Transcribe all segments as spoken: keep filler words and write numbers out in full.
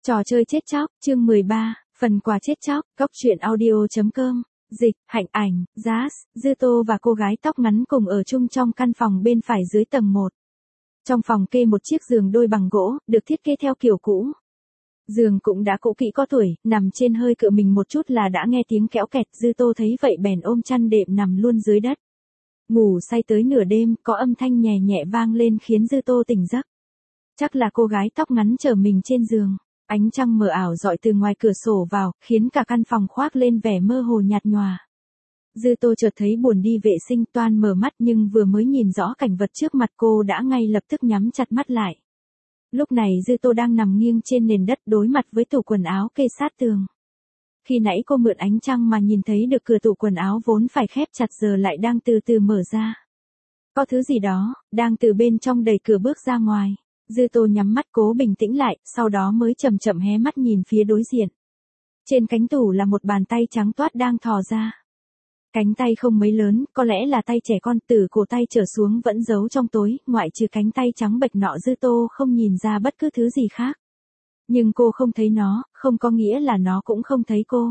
Trò chơi chết chóc, chương mười ba, phần quà chết chóc, góc truyện audio.com, dịch, hạnh ảnh, Jazz, Dư Tô và cô gái tóc ngắn cùng ở chung trong căn phòng bên phải dưới tầng một. Trong phòng kê một chiếc giường đôi bằng gỗ, được thiết kế theo kiểu cũ. Giường cũng đã cũ kỹ có tuổi, nằm trên hơi cựa mình một chút là đã nghe tiếng kéo kẹt. Dư Tô thấy vậy bèn ôm chăn đệm nằm luôn dưới đất. Ngủ say tới nửa đêm, có âm thanh nhẹ nhẹ vang lên khiến Dư Tô tỉnh giấc. Chắc là cô gái tóc ngắn chở mình trên giường. Ánh trăng mờ ảo rọi từ ngoài cửa sổ vào, khiến cả căn phòng khoác lên vẻ mơ hồ nhạt nhòa. Dư Tô chợt thấy buồn đi vệ sinh, toan mở mắt nhưng vừa mới nhìn rõ cảnh vật trước mặt cô đã ngay lập tức nhắm chặt mắt lại. Lúc này Dư Tô đang nằm nghiêng trên nền đất đối mặt với tủ quần áo kê sát tường. Khi nãy cô mượn ánh trăng mà nhìn thấy được cửa tủ quần áo vốn phải khép chặt giờ lại đang từ từ mở ra. Có thứ gì đó, đang từ bên trong đẩy cửa bước ra ngoài. Dư Tô nhắm mắt cố bình tĩnh lại, sau đó mới chậm chậm hé mắt nhìn phía đối diện. Trên cánh tủ là một bàn tay trắng toát đang thò ra. Cánh tay không mấy lớn, có lẽ là tay trẻ con, từ cổ tay trở xuống vẫn giấu trong tối, ngoại trừ cánh tay trắng bệch nọ Dư Tô không nhìn ra bất cứ thứ gì khác. Nhưng cô không thấy nó, không có nghĩa là nó cũng không thấy cô.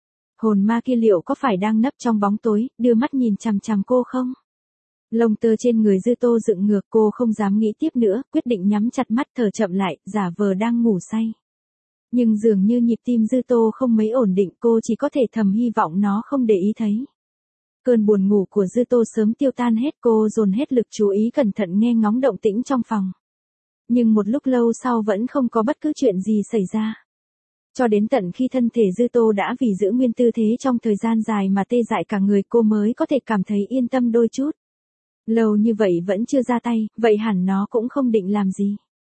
Hồn ma kia liệu có phải đang nấp trong bóng tối, đưa mắt nhìn chằm chằm cô không? Lông tơ trên người Dư Tô dựng ngược, cô không dám nghĩ tiếp nữa, quyết định nhắm chặt mắt thở chậm lại, giả vờ đang ngủ say. Nhưng dường như nhịp tim Dư Tô không mấy ổn định, cô chỉ có thể thầm hy vọng nó không để ý thấy. Cơn buồn ngủ của Dư Tô sớm tiêu tan hết, cô dồn hết lực chú ý cẩn thận nghe ngóng động tĩnh trong phòng. Nhưng một lúc lâu sau vẫn không có bất cứ chuyện gì xảy ra. Cho đến tận khi thân thể Dư Tô đã vì giữ nguyên tư thế trong thời gian dài mà tê dại cả người, cô mới có thể cảm thấy yên tâm đôi chút. Lâu như vậy vẫn chưa ra tay, vậy hẳn nó cũng không định làm gì.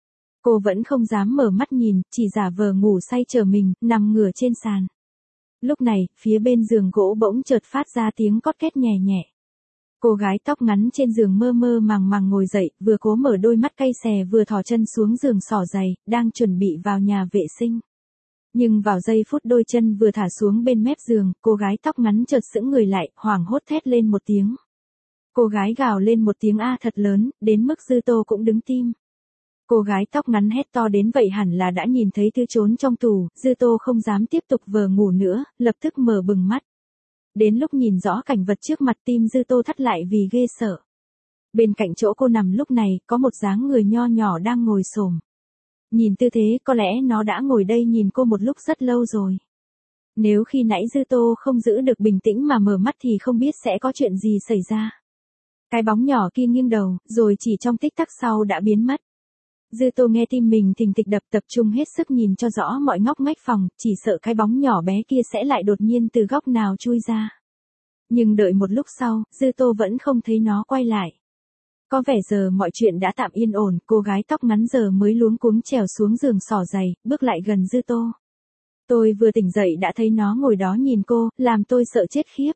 Cô vẫn không dám mở mắt nhìn, chỉ giả vờ ngủ say chờ mình, nằm ngửa trên sàn. Lúc này, phía bên giường gỗ bỗng chợt phát ra tiếng cót két nhẹ nhẹ. Cô gái tóc ngắn trên giường mơ mơ màng màng ngồi dậy, vừa cố mở đôi mắt cay xè vừa thò chân xuống giường xỏ giày, đang chuẩn bị vào nhà vệ sinh. Nhưng vào giây phút đôi chân vừa thả xuống bên mép giường, cô gái tóc ngắn chợt sững người lại, hoảng hốt thét lên một tiếng. Cô gái gào lên một tiếng a thật lớn, đến mức Dư Tô cũng đứng tim. Cô gái tóc ngắn hét to đến vậy hẳn là đã nhìn thấy thứ trốn trong tủ, Dư Tô không dám tiếp tục vờ ngủ nữa, lập tức mở bừng mắt. Đến lúc nhìn rõ cảnh vật trước mặt tim Dư Tô thắt lại vì ghê sợ. Bên cạnh chỗ cô nằm lúc này, có một dáng người nho nhỏ đang ngồi xổm. Nhìn tư thế, có lẽ nó đã ngồi đây nhìn cô một lúc rất lâu rồi. Nếu khi nãy Dư Tô không giữ được bình tĩnh mà mở mắt thì không biết sẽ có chuyện gì xảy ra. Cái bóng nhỏ kia nghiêng đầu, rồi chỉ trong tích tắc sau đã biến mất. Dư Tô nghe tim mình thình thịch đập, tập trung hết sức nhìn cho rõ mọi ngóc ngách phòng, chỉ sợ cái bóng nhỏ bé kia sẽ lại đột nhiên từ góc nào chui ra. Nhưng đợi một lúc sau, Dư Tô vẫn không thấy nó quay lại. Có vẻ giờ mọi chuyện đã tạm yên ổn, cô gái tóc ngắn giờ mới luống cuống trèo xuống giường xỏ giày, bước lại gần Dư Tô. Tôi vừa tỉnh dậy đã thấy nó ngồi đó nhìn cô, làm tôi sợ chết khiếp.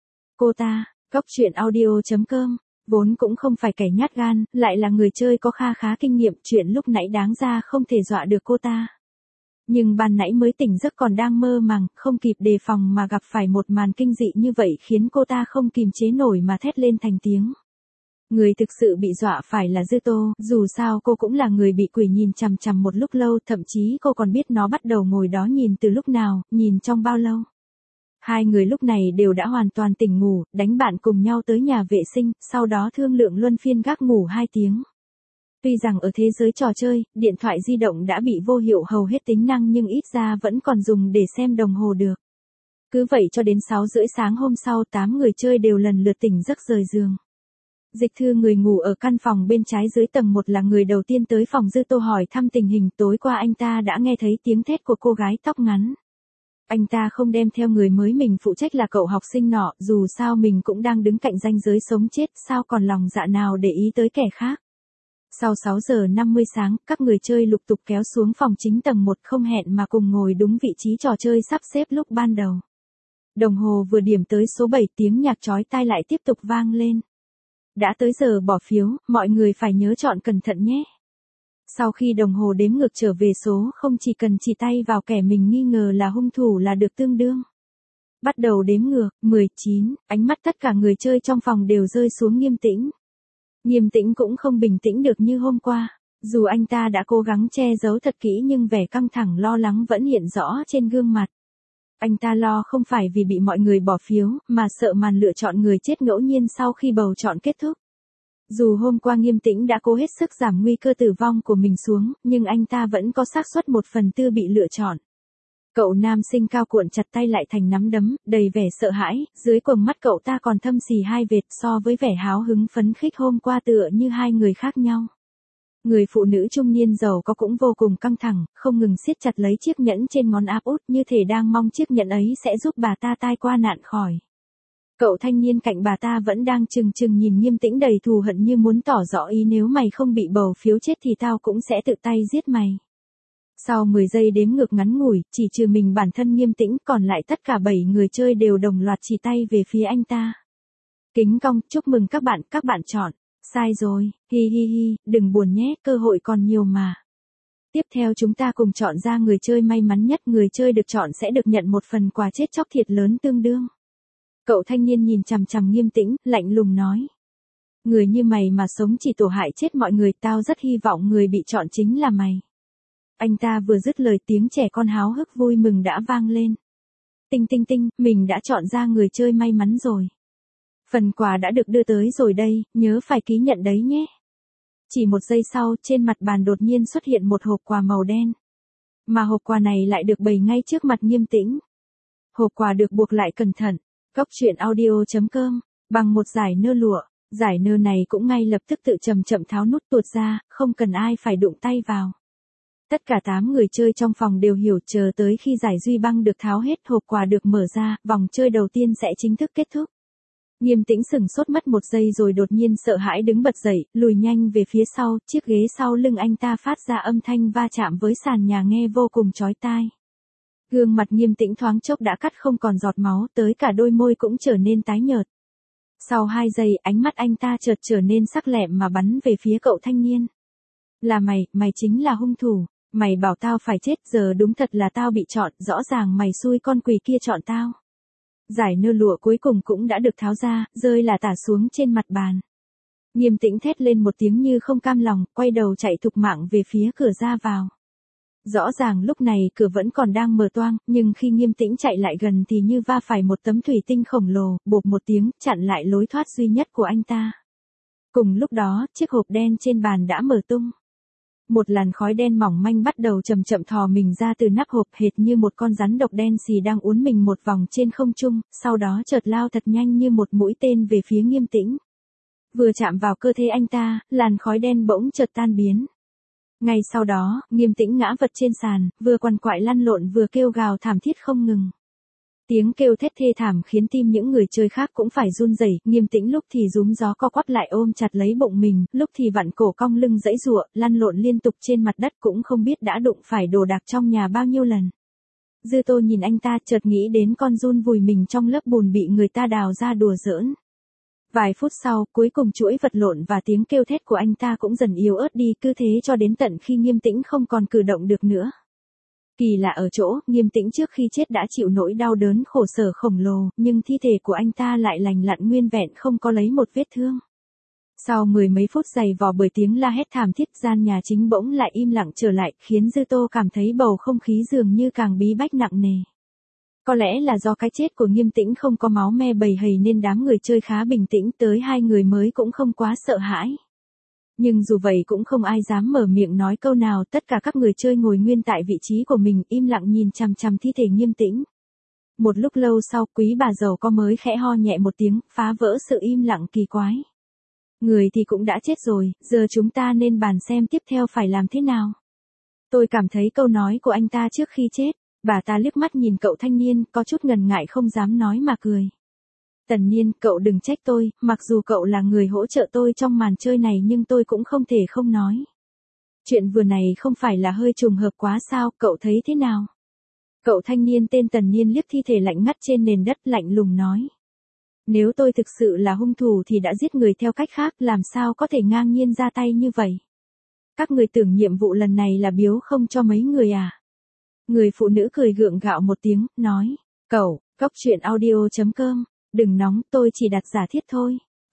Cô ta, góc truyện audio.com, vốn cũng không phải kẻ nhát gan, lại là người chơi có kha khá kinh nghiệm, chuyện lúc nãy đáng ra không thể dọa được cô ta. Nhưng ban nãy mới tỉnh giấc còn đang mơ màng, không kịp đề phòng mà gặp phải một màn kinh dị như vậy khiến cô ta không kìm chế nổi mà thét lên thành tiếng. Người thực sự bị dọa phải là Dư Tô, dù sao cô cũng là người bị quỷ nhìn chằm chằm một lúc lâu, thậm chí cô còn biết nó bắt đầu ngồi đó nhìn từ lúc nào, nhìn trong bao lâu. Hai người lúc này đều đã hoàn toàn tỉnh ngủ, đánh bạn cùng nhau tới nhà vệ sinh, sau đó thương lượng luân phiên gác ngủ hai tiếng. Tuy rằng ở thế giới trò chơi, điện thoại di động đã bị vô hiệu hầu hết tính năng nhưng ít ra vẫn còn dùng để xem đồng hồ được. Cứ vậy cho đến sáu rưỡi sáng hôm sau, tám người chơi đều lần lượt tỉnh giấc rời giường. Dịch Thư, người ngủ ở căn phòng bên trái dưới tầng một, là người đầu tiên tới phòng Dư Tô hỏi thăm tình hình. Tối qua anh ta đã nghe thấy tiếng thét của cô gái tóc ngắn. Anh ta không đem theo người mới mình phụ trách là cậu học sinh nọ, dù sao mình cũng đang đứng cạnh ranh giới sống chết, sao còn lòng dạ nào để ý tới kẻ khác. Sau sáu giờ năm mươi sáng, các người chơi lục tục kéo xuống phòng chính tầng một, không hẹn mà cùng ngồi đúng vị trí trò chơi sắp xếp lúc ban đầu. Đồng hồ vừa điểm tới số bảy, tiếng nhạc chói tai lại tiếp tục vang lên. Đã tới giờ bỏ phiếu, mọi người phải nhớ chọn cẩn thận nhé. Sau khi đồng hồ đếm ngược trở về số, không chỉ cần chỉ tay vào kẻ mình nghi ngờ là hung thủ là được tương đương. Bắt đầu đếm ngược, mười chín, ánh mắt tất cả người chơi trong phòng đều rơi xuống nghiêm tĩnh. Nghiêm tĩnh cũng không bình tĩnh được như hôm qua. Dù anh ta đã cố gắng che giấu thật kỹ nhưng vẻ căng thẳng lo lắng vẫn hiện rõ trên gương mặt. Anh ta lo không phải vì bị mọi người bỏ phiếu, mà sợ màn lựa chọn người chết ngẫu nhiên sau khi bầu chọn kết thúc. Dù hôm qua Nghiêm Tĩnh đã cố hết sức giảm nguy cơ tử vong của mình xuống, nhưng anh ta vẫn có xác suất một phần tư bị lựa chọn. Cậu nam sinh cao cuộn chặt tay lại thành nắm đấm, đầy vẻ sợ hãi, dưới quầng mắt cậu ta còn thâm xì hai vệt so với vẻ háo hứng phấn khích hôm qua tựa như hai người khác nhau. Người phụ nữ trung niên giàu có cũng vô cùng căng thẳng, không ngừng siết chặt lấy chiếc nhẫn trên ngón áp út như thể đang mong chiếc nhẫn ấy sẽ giúp bà ta tai qua nạn khỏi. Cậu thanh niên cạnh bà ta vẫn đang chừng chừng nhìn Nghiêm Tĩnh đầy thù hận như muốn tỏ rõ ý nếu mày không bị bầu phiếu chết thì tao cũng sẽ tự tay giết mày. Sau mười giây đếm ngược ngắn ngủi, chỉ trừ mình bản thân Nghiêm Tĩnh, còn lại tất cả bảy người chơi đều đồng loạt chỉ tay về phía anh ta. Kính cong, chúc mừng các bạn, các bạn chọn. Sai rồi, hi hi hi, đừng buồn nhé, cơ hội còn nhiều mà. Tiếp theo chúng ta cùng chọn ra người chơi may mắn nhất, người chơi được chọn sẽ được nhận một phần quà chết chóc thiệt lớn tương đương. Cậu thanh niên nhìn chằm chằm Nghiêm Tĩnh, lạnh lùng nói. Người như mày mà sống chỉ tổ hại chết mọi người, tao rất hy vọng người bị chọn chính là mày. Anh ta vừa dứt lời tiếng trẻ con háo hức vui mừng đã vang lên. Tinh tinh tinh, mình đã chọn ra người chơi may mắn rồi. Phần quà đã được đưa tới rồi đây, nhớ phải ký nhận đấy nhé. Chỉ một giây sau, trên mặt bàn đột nhiên xuất hiện một hộp quà màu đen. Mà hộp quà này lại được bày ngay trước mặt Nghiêm Tĩnh. Hộp quà được buộc lại cẩn thận. Góc truyện audio chấm com, bằng một dải nơ lụa. Dải nơ này cũng ngay lập tức tự chậm chậm tháo nút tuột ra, không cần ai phải đụng tay vào. Tất cả tám người chơi trong phòng đều hiểu, chờ tới khi giải duy băng được tháo hết, hộp quà được mở ra, vòng chơi đầu tiên sẽ chính thức kết thúc. Nghiêm Tĩnh sửng sốt mất một giây rồi đột nhiên sợ hãi đứng bật dậy, lùi nhanh về phía sau, chiếc ghế sau lưng anh ta phát ra âm thanh va chạm với sàn nhà nghe vô cùng chói tai. Gương mặt Nghiêm Tĩnh thoáng chốc đã cắt không còn giọt máu, tới cả đôi môi cũng trở nên tái nhợt. Sau hai giây, ánh mắt anh ta chợt trở nên sắc lẹm mà bắn về phía cậu thanh niên. Là mày, mày chính là hung thủ, mày bảo tao phải chết, giờ đúng thật là tao bị chọn, rõ ràng mày xui con quỷ kia chọn tao. Giải nơ lụa cuối cùng cũng đã được tháo ra, rơi là tả xuống trên mặt bàn. Nghiêm Tĩnh thét lên một tiếng như không cam lòng, quay đầu chạy thục mạng về phía cửa ra vào. Rõ ràng lúc này cửa vẫn còn đang mở toang, nhưng khi Nghiêm Tĩnh chạy lại gần thì như va phải một tấm thủy tinh khổng lồ, bộp một tiếng, chặn lại lối thoát duy nhất của anh ta. Cùng lúc đó, chiếc hộp đen trên bàn đã mở tung. Một làn khói đen mỏng manh bắt đầu chậm chậm thò mình ra từ nắp hộp, hệt như một con rắn độc đen xì đang uốn mình một vòng trên không trung, sau đó chợt lao thật nhanh như một mũi tên về phía Nghiêm Tĩnh. Vừa chạm vào cơ thể anh ta, làn khói đen bỗng chợt tan biến. Ngay sau đó, Nghiêm Tĩnh ngã vật trên sàn, vừa quằn quại lăn lộn vừa kêu gào thảm thiết không ngừng. Tiếng kêu thét thê thảm khiến tim những người chơi khác cũng phải run rẩy. Nghiêm Tĩnh lúc thì rúm gió co quắp lại ôm chặt lấy bụng mình, lúc thì vặn cổ cong lưng giãy giụa, lăn lộn liên tục trên mặt đất, cũng không biết đã đụng phải đồ đạc trong nhà bao nhiêu lần. Dư Tô nhìn anh ta, chợt nghĩ đến con giun vùi mình trong lớp bùn bị người ta đào ra đùa giỡn. Vài phút sau, cuối cùng chuỗi vật lộn và tiếng kêu thét của anh ta cũng dần yếu ớt đi, cứ thế cho đến tận khi Nghiêm Tĩnh không còn cử động được nữa. Kỳ lạ ở chỗ, Nghiêm Tĩnh trước khi chết đã chịu nỗi đau đớn khổ sở khổng lồ, nhưng thi thể của anh ta lại lành lặn nguyên vẹn, không có lấy một vết thương. Sau mười mấy phút dày vò bởi tiếng la hét thảm thiết, gian nhà chính bỗng lại im lặng trở lại, khiến Dư Tô cảm thấy bầu không khí dường như càng bí bách nặng nề. Có lẽ là do cái chết của Nghiêm Tĩnh không có máu me bầy hầy nên đám người chơi khá bình tĩnh, tới hai người mới cũng không quá sợ hãi. Nhưng dù vậy cũng không ai dám mở miệng nói câu nào, tất cả các người chơi ngồi nguyên tại vị trí của mình, im lặng nhìn chằm chằm thi thể Nghiêm Tĩnh. Một lúc lâu sau, quý bà giàu có mới khẽ ho nhẹ một tiếng, phá vỡ sự im lặng kỳ quái. Người thì cũng đã chết rồi, giờ chúng ta nên bàn xem tiếp theo phải làm thế nào. Tôi cảm thấy câu nói của anh ta trước khi chết. Bà ta liếc mắt nhìn cậu thanh niên, có chút ngần ngại không dám nói mà cười. Tần Niên, cậu đừng trách tôi, mặc dù cậu là người hỗ trợ tôi trong màn chơi này nhưng tôi cũng không thể không nói. Chuyện vừa này không phải là hơi trùng hợp quá sao, cậu thấy thế nào? Cậu thanh niên tên Tần Niên liếc thi thể lạnh ngắt trên nền đất, lạnh lùng nói. Nếu tôi thực sự là hung thủ thì đã giết người theo cách khác, làm sao có thể ngang nhiên ra tay như vậy? Các người tưởng nhiệm vụ lần này là biếu không cho mấy người à? Người phụ nữ cười gượng gạo một tiếng, nói, cậu, góc truyện audio chấm com, đừng nóng, tôi chỉ đặt giả thiết thôi.